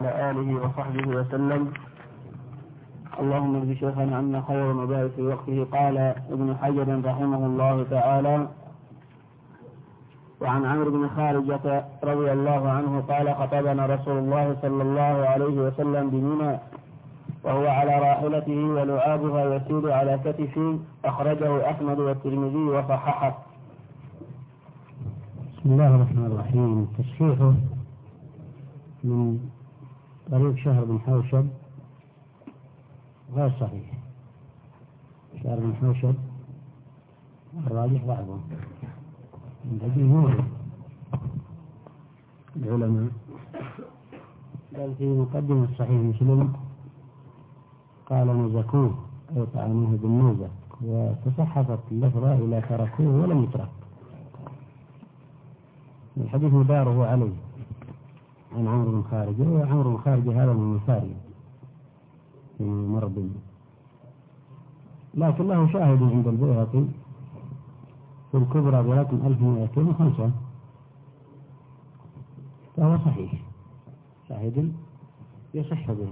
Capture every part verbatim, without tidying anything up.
وعلى آله وصحبه وسلم. اللهم اجز شيخنا عنا خير المبارك في وقته. قال ابن حجر رحمه الله تعالى: وعن عمرو بن خارجة رضي الله عنه قال: خطبنا رسول الله صلى الله عليه وسلم بمنى وهو على راحلته ولعابها يسير على كتفه، أخرجه أحمد والترمذي وصححه. بسم الله الرحمن الرحيم. تصحيحه من طريق شهر بن حوشب غير صحيح. شهر بن حوشب الراجح بعضهم من جمهور العلماء، بل في مقدمة صحيح مسلم قال نزكوه أي طعنوه بالنوزة، وتصحفت اللفظة إلى تركوه ولم يترك. الحديث مداره عليه عن عمرو بن خارجة، وعمرو بن خارجة هذا من المفاري في مرض، لكن له شاهد عند البيهقي في الكبرى برقم ألف ومئتين وخمسة، فهو صحيح، شاهد يصح به.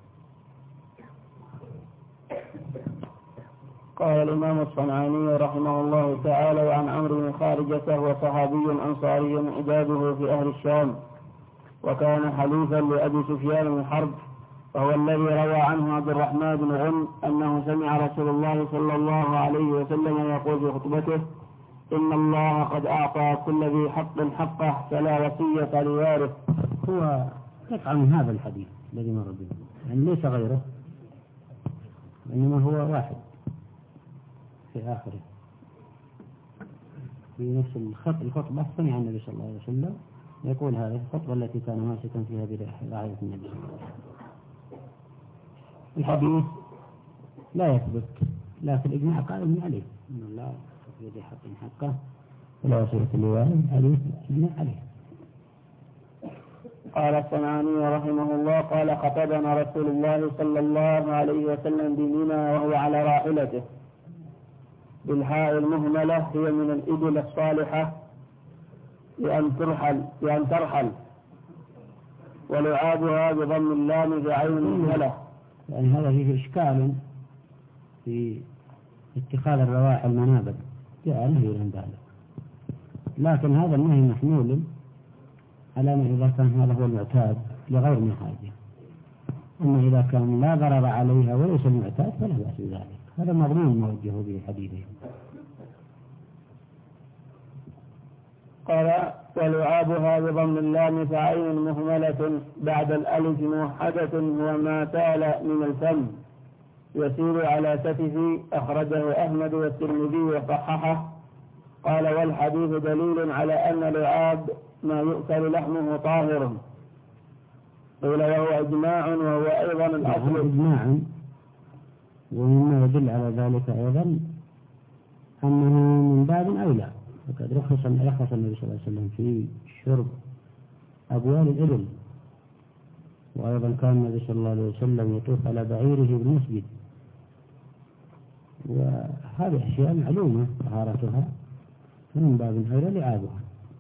قال الإمام الصنعاني رحمه الله تعالى: وعن عمرو بن خارجة وهو صحابي أنصاري عباده في أهل الشام، وكان حليفا لأبي سفيان بن حرب، وهو الذي روى عنه عبد الرحمن بن غنم أنه سمع رسول الله صلى الله عليه وسلم يقول في خطبته: إن الله قد أعطى كل ذي حق حقه فلا وصية لوارث. هو قطع من هذا الحديث الذي مر به، يعني ليس غيره، إنما هو واحد في آخره في نفس الخط الخطبة. سمع النبي صلى الله عليه وسلم يقول هذه الخطبة التي كان ماسكا فيها برعاية النبي صلى الله عليه وسلم. الحديث لا يثبت، لكن الإجماع قائم عليه إن الله يدي حق حقه ولا وصية لوارث، عليه الإجماع عليه. قال الصنعاني رحمه الله: قال: خطبنا رسول الله صلى الله عليه وسلم بمنى وهو على راحلته، بالحاء المهملة هي من الإبل الصالحة لأن ترحل لأن ترحل ولعابها بضم اللام بعين المهملة. يعني هذا فيه إشكال في اتخاذ الرواحل منابذ، جاء نهي عن ذلك، لكن هذا النهي محمول على ما إذا كان هذا هو المعتاد لغير من حاجة. أما إذا كان لا ضرر عليها وليس المعتاد فلا بأس بذلك، هذا مضمون موجه به حديثه. قال: ولعابها بضم اللام فعين مهملة بعد الألف موحدة هو ما تال من الفم يسير على كتفه، أخرجه أحمد والترمذي وصححه. قال: والحديث دليل على أن لعاب ما يؤكل لحمه طاهر. قيل: وهو إجماع وهو أيضا الأصل. إجماعا، ومما يدل على ذلك أيضا أنه من باب أولى، وقد رخص رخص النبي صلى الله عليه وسلم في شرب أبوال الإبل، وأيضا كان النبي صلى الله عليه وسلم يطوف على بعيره بالمسجد، وهذه أشياء معلومة طهارتها، فمن باب أولى لعابها،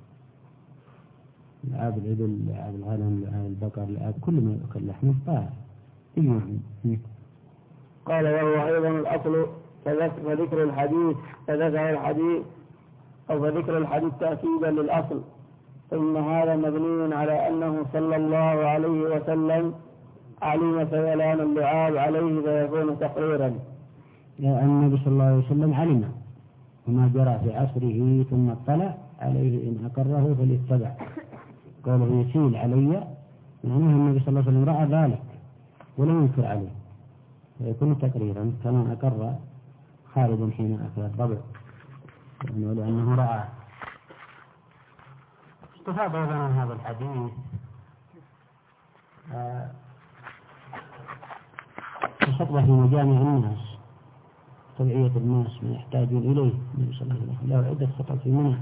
لعاب الإبل، لعاب الغنم، لعاب البقر، لعاب كل ما يؤكل لحمه طاهر إجماعا. قال: وهو أيضا الأصل. فذكر الحديث فذكر الحديث أو فذكر الحديث تأكيدا للأصل، ثم هذا مبني على أنه صلى الله عليه وسلم علم سيلان اللعاب عليه فيكون تقريرا. يعني النبي صلى الله عليه وسلم علم وما جرى في عصره، ثم اطلع عليه إن أقره فليتبع. قوله يسيل علي معناه النبي صلى الله عليه وسلم رأى ذلك ولم ينكر عليه، فيكون تقريرا كما أقر خالد حين أكل الضبع، يعني لأنه رأى. استفاد أيضا عن هذا الحديث الخطبة في مجامع الناس، توعية الناس ما يحتاجون إليه. النبي صلى الله عليه وسلم له عدة خطب في منى،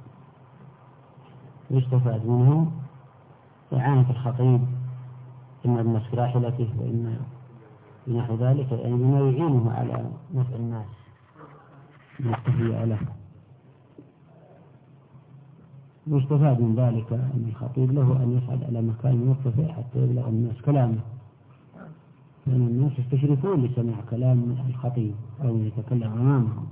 يستفاد منهم إعانة الخطيب إما بنفس راحلته وإما بنحو ذلك، يعني بما يعينه على نفع الناس من التهيئة له. يستفاد من ذلك أن الخطيب له أن يصعد على مكان مرتفع حتى يبلغ الناس كلامه، لأن الناس يستشرفون لسماع كلام الخطيب أو يتكلم أمامهم.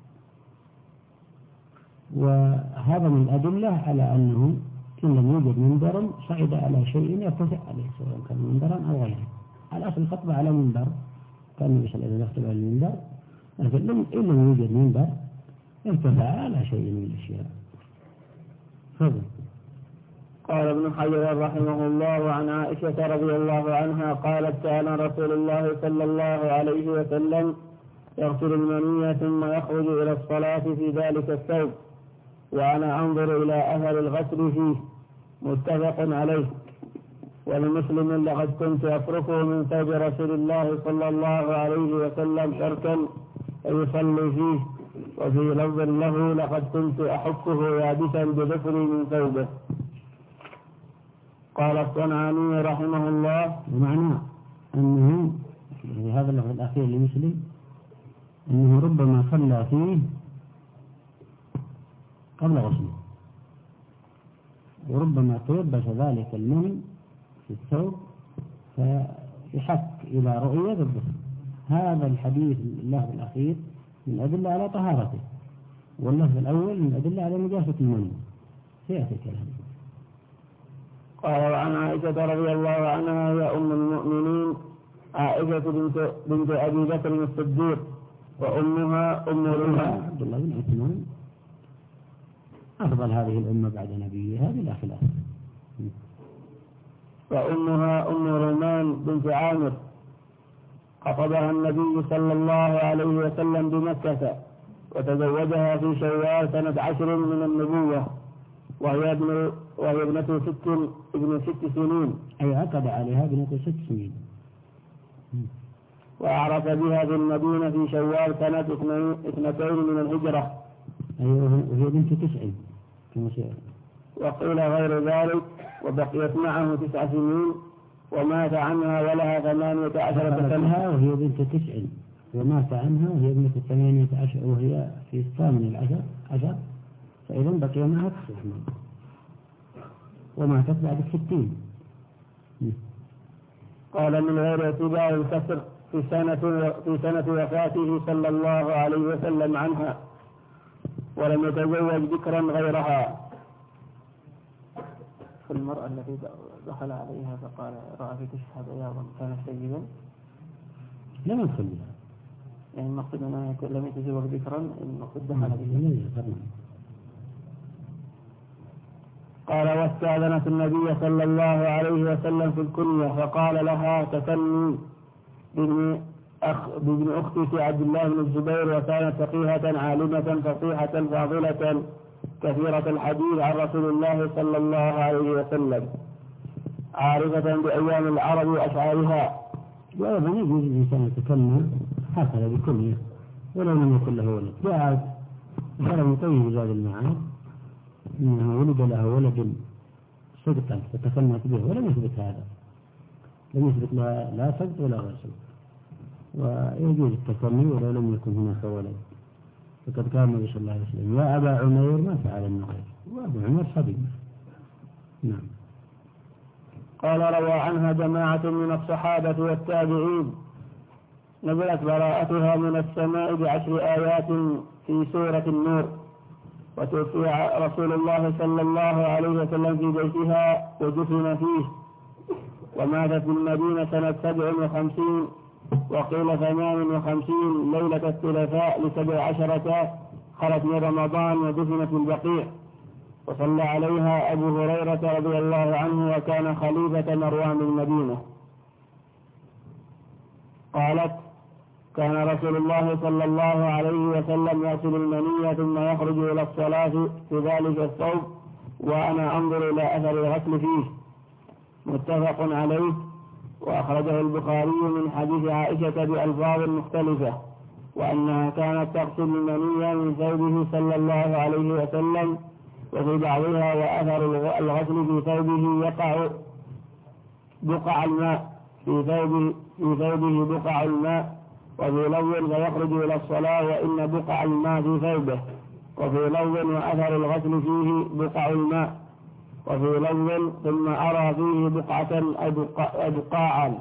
وهذا من الأدلة على أنه إن لم يوجد منبر صعد على شيء يرتفع عليه سواء كان منبرا أو غيره. على أصل الخطبة على منبر، كان النبي صلى الله عليه وسلم يخطب على المنبر، لكن إن لم يوجد منبر ارتفع على شيء من الأشياء. فضل. قال ابن حجر رحمه الله عن عائشة رضي الله عنها قالت كان رسول الله صلى الله عليه وسلم يغسل المنية ثم يخرج إلى الصلاة في ذلك الثوب وأنا أنظر إلى أثر الغسل فيه، متفق عليه. ولمسلم لقد كنت أفركه من ثوب رسول الله صلى الله عليه وسلم تركا فيصلي فيه، وفي لفظ له لقد كنت أحكه يابسا بظفري من ثوبه. قال الصنعاني رحمه الله ومعنى أنه في هذا اللفظ الأخير لمسلم أنه ربما صلى فيه قبل غسله، وربما تلبس ذلك المني في الثوب فيحك إلى رؤية الظفر. هذا الحديث اللفظ الأخير من أدلة على طهارته، واللفظ الأول من أدلة على نجاسة المني. سيأتي كلام. قال وعن عائشة رضي الله عنها يا أم المؤمنين عائشة بنت, بنت أبي بكر الصديق وأمها أم رومان عبد الله بن عثمان أفضل هذه الأمة بعد نبيها بلا خلاف. وأمها أم رومان بنت عامر خطبها النبي صلى الله عليه وسلم بمكة وتزوجها في شوال سنة عشر من النبوة، وهي ابن وهي ابنة ست ابن ست سنين، أي عقد عليها ابنة ست سنين. وأعرف بها في المدينة في شوال سنة اثنتين من الهجرة، أيوه وهي بنت تسع كما سيأتي. وقيل غير ذلك، وبقيت معه تسع سنين ومات عنها ولها ثمانية عشرة سنة، وهي بنت تسع ومات عنها وهي ابنة ثمانية عشر وهي في الثامن العشر عشر، فإذا بقي معها تسع سنين وماتت بعد الستين. قال من غير اعتبار الكسر في سنة في سنة وفاته صلى الله عليه وسلم عنها، ولم يتزوج ذكرا غيرها. فالمرأة التي دخل عليها فقال رأى في تشهد أيضا كان سيدا لم يدخل بها، يعني المقصود أنه لم يتزوج ذكرا، المقصود دخل بها. قال واستأذنت النبي صلى الله عليه وسلم في الكنية فقال لها تسمي بابن أخ بابن أختك عبد الله بن الزبير، وكانت فقيهة عالمة فصيحة فاضلة كثيرة الحديث عن رسول الله صلى الله عليه وسلم، عارفة بأيام العرب وأشعارها. وأيضا يجوز الإنسان يتكلم هكذا بكنية ولو لم يكن له ولد. بعد كلام يطيب زاد المعاد إنه ولد له ولد صدقا فتكلمت به، ولم يثبت هذا، لم يثبت لا, لا صدق ولا غير صدق، ويجوز التكلم ولو لم يكن هناك ولد. فقد كان النبي صلى الله عليه وسلم يا أبا عمير ما فعل النغير، وأبو عمير صبي. نعم. قال روى عنها جماعة من الصحابة والتابعين نزلت براءتها من السماء بعشر آيات في سورة النور، وتوفي رسول الله صلى الله عليه وسلم في بيتها ودفن فيه، وماتت بالمدينة سنة سبع وخمسين وقيل ثمان وخمسين ليلة الثلاثاء لسبع عشرة خلت من رمضان ودفنت البقيع. وصلى عليها أبو هريرة رضي الله عنه وكان خليفة مروان المدينة. قالت كان رسول الله صلى الله عليه وسلم يغسل المنية ثم يخرج إلى الصلاة في ذلك الثوب وأنا أنظر إلى أثر الغسل فيه، متفق عليه. وأخرجه البخاري من حديث عائشة بألفاظ مختلفة، وأنها كانت تغسل المنية من ثوبه صلى الله عليه وسلم، وفي بعضها وأثر الغسل في ثوبه يقع بقع الماء في ثوبه, في ثوبه بقع الماء، وفي لفظ فيخرج إلى الصلاة وإن بقع الماء في ثوبه، وفي لفظ وأثر الغسل فيه بقع الماء، وفي لفظ ثم أرى فيه بقعة أو بقاعا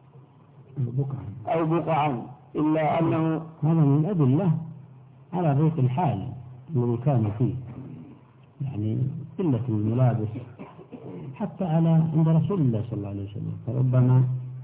أو بقعا، إلا أنه هذا من الأدلة على ضيق الحال الذي كان فيه، يعني قلة الملابس حتى على عند رسول الله صلى الله عليه وسلم، فربما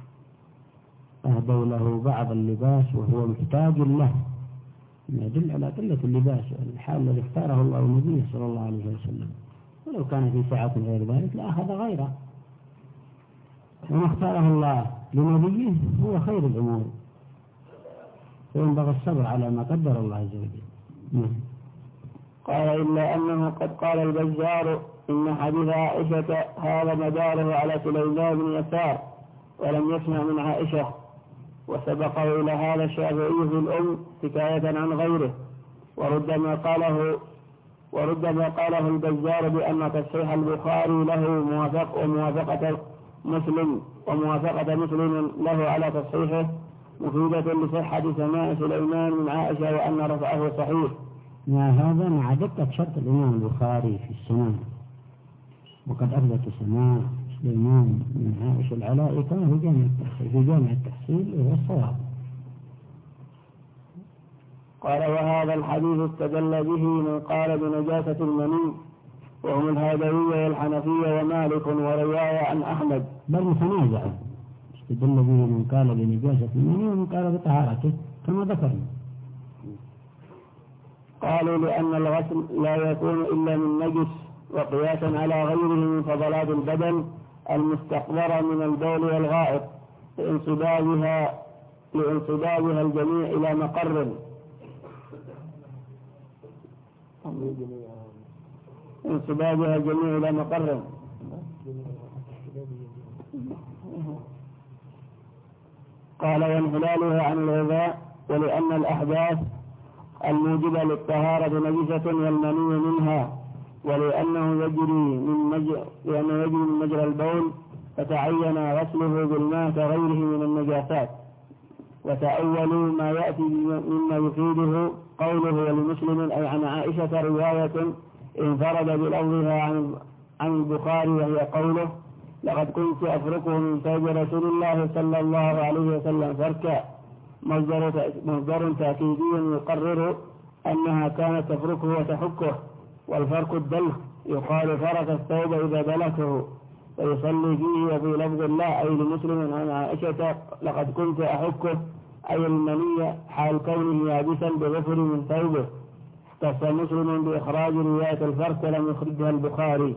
أهدوا له بعض اللباس وهو محتاج له، يدل على قلة اللباس الحال الذي اختاره الله ونبيه صلى الله عليه وسلم. ولو كان في ساعة غير ذلك لأخذ غيره، وما اختاره الله لنبيه هو خير الأمور، فينبغي الصبر على ما قدر الله عز وجل. قال إلا أنه قد قال البزار إن حديث عائشة هذا مداره على سليمان بن يسار ولم يسمع من عائشة، وسبقه إلى هذا الشافعي في الأم حكاية عن غيره، وربما قاله وربما قاله البزار بأن تصحيح البخاري له موافق وموافقة مسلم وموافقة مسلم له على تصحيحه مفيدة لصحة سماع سليمان من عائشة وأن رفعه صحيح. مع هذا مع دقة شرط الإمام البخاري في السماع، وقد أثبت سماع سليمان من عائشة العلاء كما في جامع التحصيل في جامع التحصيل وهو الصواب. قال وهذا الحديث استدل به من قال بنجاسة المني، وهم الهادوية والحنفية ومالك ورواية عن أحمد، بل متنازع، استدل به من قال بنجاسة المني ومن قال بطهارته كما ذكرنا. قالوا لأن الغسل لا يكون إلا من نجس، وقياسا على غيره من فضلات البدن المستقبرة من البول والغائط لانصبابها لانصبابها الجميع إلى مقر انصبابها الجميع إلى مقر قال وانحلالها عن الغذاء، ولأن الأحداث الموجبة للطهارة نجسة والمني منها، ولأنه يجري من مجرى لأنه يجري من مجرى البول فتعين غسله بالماء كغيره من النجاسات. وتأولوا ما يأتي مما يفيده قوله ولمسلم أي عن عائشة رواية انفرد بلفظها عن عن البخاري، وهي قوله لقد كنت أفركه من ثوب رسول الله صلى الله عليه وسلم فركا، مصدر تأكيدي يقرر أنها كانت تفركه وتحكه، والفرك الدلخ يقال فرك الثوب إذا دلكه ويصلي فيه. وفي لفظ الله أي لمسلم عن عائشة لقد كنت أحكه أي المني حال كونه يابسا بغفر من ثوبه. اختص مسلم بإخراج رواية الفرك ولم يخرجها البخاري.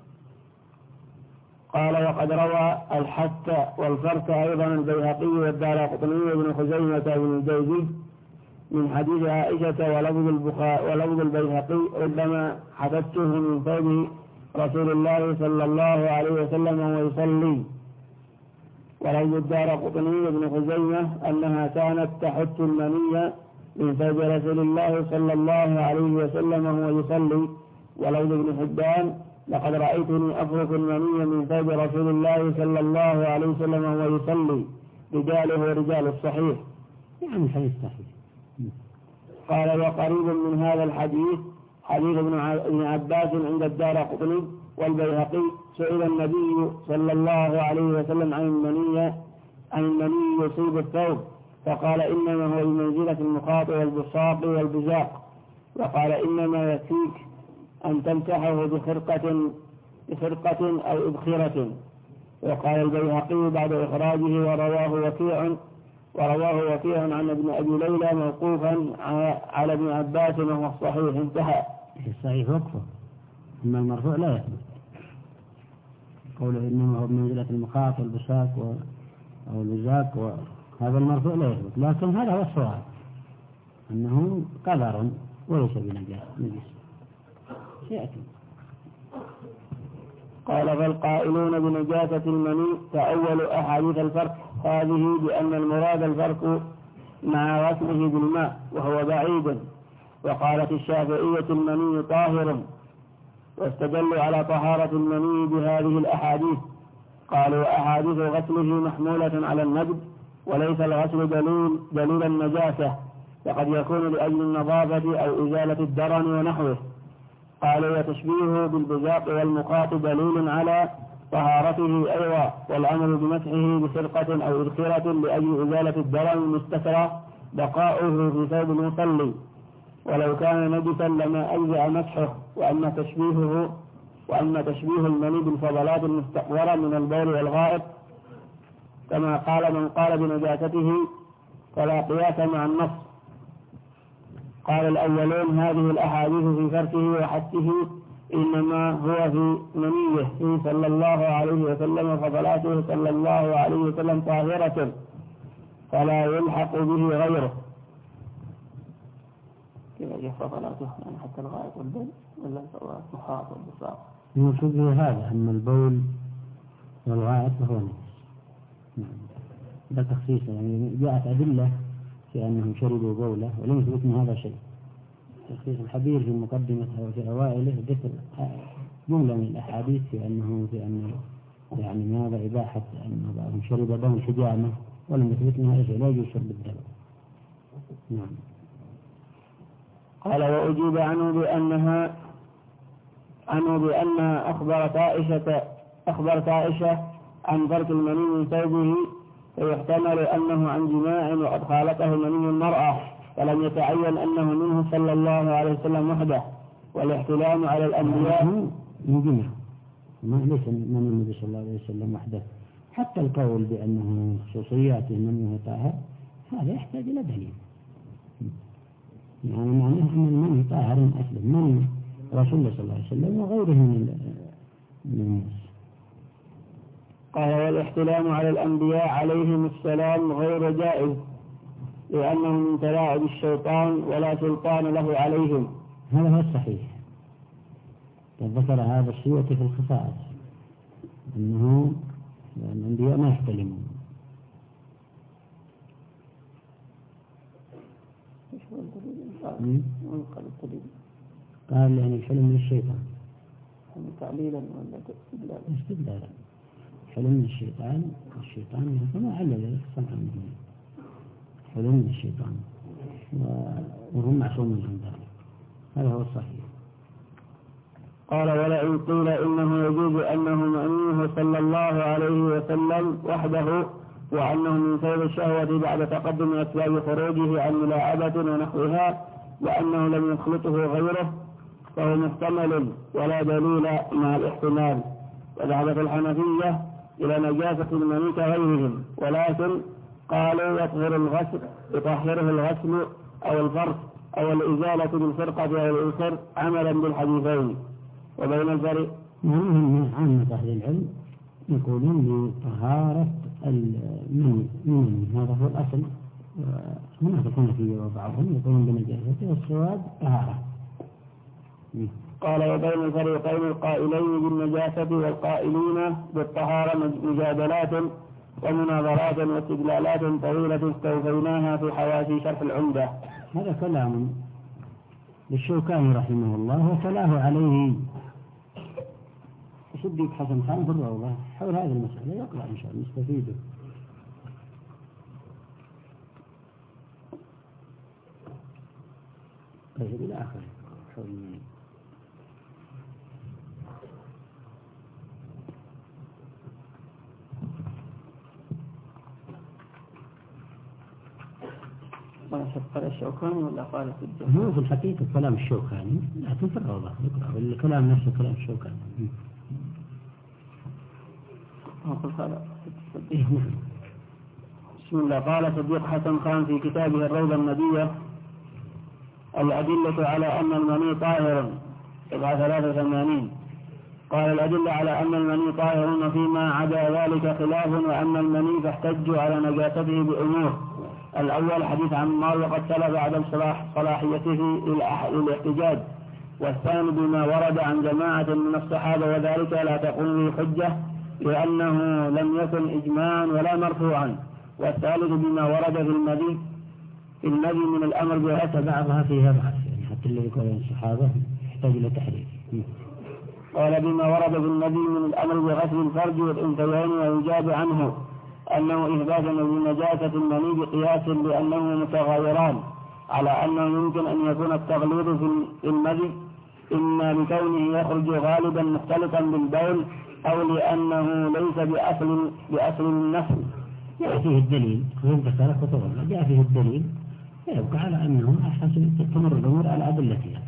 قال وقد روى الحث والفرك أيضا البيهقي والدارقطني وابن خزيمة بن الجوزي من حديث عائشة ولفظ البخاري ولفظ البيهقي ربما حدثته من ثوب رسول الله صلى الله عليه وسلم ويصلي، ولفظ الدارقطني وابن خزيمة أنها كانت تحث المني من ثوب رسول الله صلى الله عليه وسلم وهو يصلي. ولفظ ابن حبان لقد رأيتني أفرك المني من ثوب رسول الله صلى الله عليه وسلم وهو يصلي، رجاله رجال الصحيح، يعني الحديث صحيح. قال وقريب من هذا الحديث حديث ابن عباس عند الدارقطني والبيهقي سئل النبي صلى الله عليه وسلم عن المني عن المني يصيب الثوب فقال إنما هو بمنزلة المخاط والبصاق والبزاق، وقال إنما يكفيك أن تمسحه بخرقة بخرقة أو إبخرة. وقال البيهقي بعد إخراجه ورواه وكيع ورواه وكيع عن ابن أبي ليلى موقوفا على ابن عباس وهو الصحيح انتهى. الصحيح وقفه، أما المرفوع لا يثبت. قوله إنما هو بمنزلة المخاط والبساق أو البزاق وهذا المرفوع لا يثبت، لكن هذا هو الصواب أنه قدر وليس بنجس. سيأتي. قال فالقائلون بنجاسة المني تأول أحاديث الفرق هذه بأن المراد الفرق مع غسله بالماء وهو بعيد. وقالت الشافعية المني طاهر، واستدلوا على طهارة المني بهذه الأحاديث. قالوا أحاديث غسله محمولة على النجد وليس الغسل دليل, دليل النجاسة، وقد يكون لأجل النظافة أو إزالة الدرن ونحوه. قال وتشبيهه بالبزاق والمقاط دليل على طهارته أيضا، والأمر بمسحه بسرقة أو إذخرة لأجل إزالة الدرن المستترة بقاؤه في ثوب المصلي، ولو كان نجسا لما أجزأ مسحه. وأما تشبيهه وأما تشبيه المني بالفضلات المستقبرة من البول والغائط كما قال من قال بنجاسته فلا قياس مع النص. قال الأولون هذه الأحاديث في فرقه وحثه إنما هو في منيه صلى الله عليه وسلم، فصلاته صلى الله عليه وسلم طاهرة فلا يلحق به غيره. كيف جف صلاته يعني حتى الغائط والبول ولا المخاط والبصاق؟ يقصد به هذا أن البول والغائط فهو نجس. نعم. ده تخصيص، يعني جاءت أدلة في أنهم شربوا بوله ولم يثبت من هذا شيء. تخصيص الحبير في مقدمته وفي أوائله ذكر جملة من الأحاديث في أنه في أنه يعني ماذا إباحة أن بعضهم شرب دم حجامة ولم يثبت من هذا شيء، لا يجوز شرب الدم. نعم. قال وأجيب عنه بأنها عنه بأنها أخبرت عائشة أخبرت عائشة عن فرق المني من ثوبه، فيحتمل أنه عن جماع وقد خالطه مني المرأة، فلم يتعين أنه منه صلى الله عليه وسلم وحده. والاحتلام على الأنبياء من جماع ما ليس من النبي صلى الله عليه وسلم وحده. حتى القول بأنه خصوصيات من طاهر هذا يحتاج إلى دليل، يعني معناه أن المني طاهر أسلم من رسول الله صلى الله عليه وسلم وغيره من الناس. قال والاحتلام على الأنبياء عليهم السلام غير جائز، لأنه من تلاعب الشيطان ولا سلطان له عليهم. هذا هو الصحيح. ذكر هذا السيوطي في الخصائص أنه الأنبياء ما يحتلمون. قال يعني الحلم من الشيطان تعليلا ولا استدلالا؟ استدلالا. حلم من الشيطان، الشيطان كما علل الصنع منه حلم من الشيطان وهم معصومون عن ذلك. هذا هو الصحيح. قال ولئن قيل إنه يجوز أنه مأمونه صلى الله عليه وسلم وحده، وأنه من سبب الشهوة بعد تقدم أسباب خروجه عن ملاعبة ونحوها، وأنه لم يخلطه غيره، فهو محتمل ولا دليل مع الاحتمال. وذهبت الحنفية إلى نجاسة المني كغيرهم، ولكن قالوا يطهر الغسل يطهره الغسل أو الفرق أو الإزالة بالفرقة أو الإنصر عملا بالحديثين. وبين الفرق منهم عامة أهل العلم يقولون بطهارة المني، هذا هو الأصل. هناك الحنفية وبعضهم يقولون بنجاسته، والصواب طهارة. قال وبين الفريقين القائلين بالنجاسة والقائلين بالطهارة مجادلات ومناظرات واستدلالات طويلة استوفيناها في حواشي شرح العمدة. هذا كلام للشوكاني رحمه الله وتلاه عليه صديق حسن خان في الروضة حول هذه المسألة، يقرأ إن شاء الله نستفيده. طيب إلى آخر حول المني. قال الشوكاني ولا قال في الجهة؟ هو في الحقيقة كلام الشوكاني، لكن في الروضة يقرأ الكلام نفسه كلام الشوكاني. بسم الله. قال صديق حسن خان في كتابه الروضة النبية الأدلة على أن المني طاهر صفحة ثلاثة وثمانين. قال الأدلة على أن المني طاهر فيما عدا ذلك خلاف، وأن المني فاحتجوا على نجاسته بأمور. الأول حديث عمار وقد سلب عدم صلاحيته للاحتجاج، والثاني بما ورد عن جماعة من الصحابة وذلك لا تقوم به حجة لأنه لم يكن إجماعا ولا مرفوعا، والثالث بما ورد في المذي في المذي من الأمر بغسل بعضها فيها بعض، يعني حتى اللي يقول الصحابة يحتاج إلى تحريف. قال بما ورد في المذي من الأمر بغسل الفرج والأنثيين ويجاب عنه أنه إثبات لنجاسة المني بقياس لأنه متغايران، على أنه يمكن أن يكون التغليظ في المذي إما بكونه يخرج غالبا مختلطا بالبول أو لأنه ليس بأصل بأصل النسل. جاء فيه الدليل ويبقى سلك وتغلى جاء فيه الدليل يبقى على أنه أحسن تمر الأمور على أدلتها.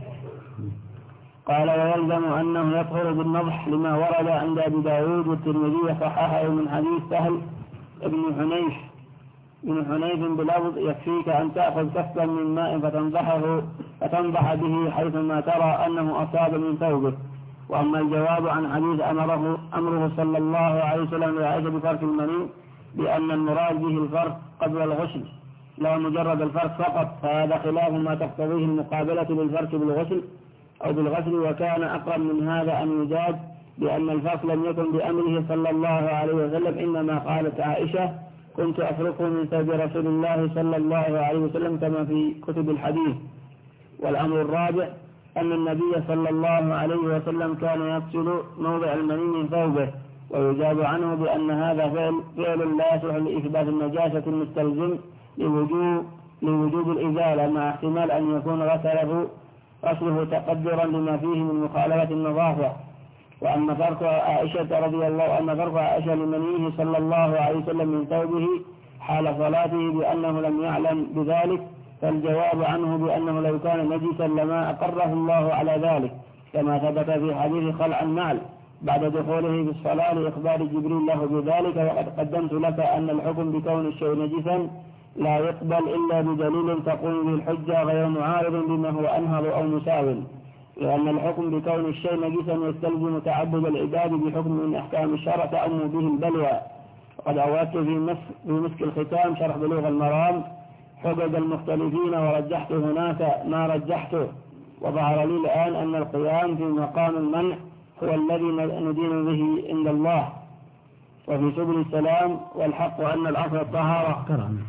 قال ويلزم أنه يطهر بالنضح لما ورد عند أبي داود والترمذي وصححه من حديث سهل بن حنيف بن حنيف بلفظ يكفيك أن تأخذ كفا من ماء فتنضحه فتنضح به حيثما ترى أنه أصاب من ثوبه. وأما الجواب عن حديث أمره, أمره صلى الله عليه وسلم لعائشة بفرك المني بأن المراد به الفرق قبل الغسل لا مجرد الفرق فقط، فهذا خلاف ما تقتضيه المقابلة بالفرق بالغسل أو بالغسل، وكان أقرب من هذا أن يجاد بأن الفرق لم يكن بأمره صلى الله عليه وسلم، إنما قالت عائشة كنت أفرقه من ثوب رسول الله صلى الله عليه وسلم كما في كتب الحديث. والأمر الرابع أن النبي صلى الله عليه وسلم كان يغسل موضع المني من ثوبه، ويجاب عنه بأن هذا فعل, فعل لا يصلح لإثبات النجاسة المستلزم لوجوب, لوجوب الإزالة، مع احتمال أن يكون غسله غسله تقدرا لما فيه من مخالفة النظافة. وأما فرق عائشة رضي الله عنها فرق عائشة لمنيه صلى الله عليه وسلم من ثوبه حال صلاته بأنه لم يعلم بذلك، فالجواب عنه بأنه لو كان نجسا لما أقره الله على ذلك، كما ثبت في حديث خلع النعل بعد دخوله في الصلاة لإخبار جبريل له بذلك. وقد قدمت لك أن الحكم بكون الشيء نجسا لا يقبل إلا بدليل تقوم به الحجة غير معارض بما هو أنهض أو مساو، لأن الحكم بكون الشيء نجسا يستلزم تعبد العباد بحكم من أحكام الشرع تعم به البلوى. وقد أوردت في مسك الختام شرح بلوغ المرام حجج المختلفين ورجحت هناك ما رجحته، وظهر لي الآن أن القيام في مقام المنع هو الذي ندين به عند الله وفي سبل السلام، والحق أن الأصل الطهارة.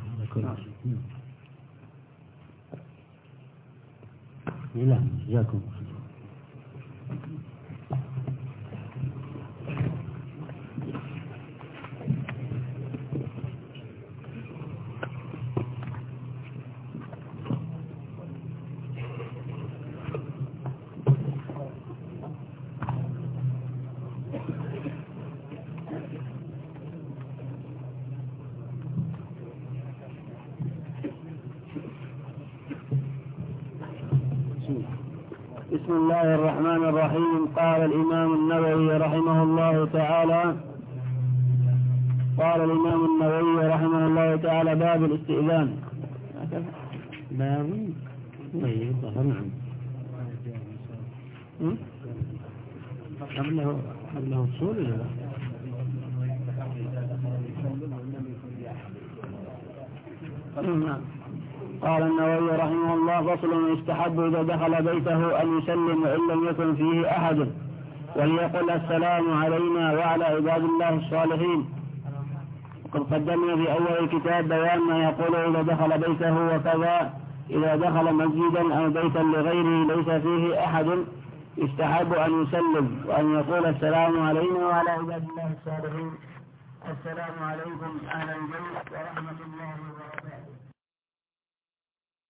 لا جاكم بسم الله الرحمن الرحيم. قال الإمام النووي رحمه الله تعالى قال الإمام النووي رحمه الله تعالى باب الاستئذان. باب طيب نعم قبله قبله اصول ولا لا؟ نعم. قال النووي رحمه الله فصل يستحب إذا دخل بيته أن يسلم وإن لم يكن فيه أحد، وليقل السلام علينا وعلى عباد الله الصالحين. وقد قدمنا في أول الكتاب بيان ما يقول إذا دخل بيته وكذا إذا دخل مسجدا أو بيتا لغيره ليس فيه أحد يستحب أن يسلم وأن يقول السلام علينا وعلى عباد الله الصالحين. السلام عليكم أهل الجنة ورحمة الله وبركاته.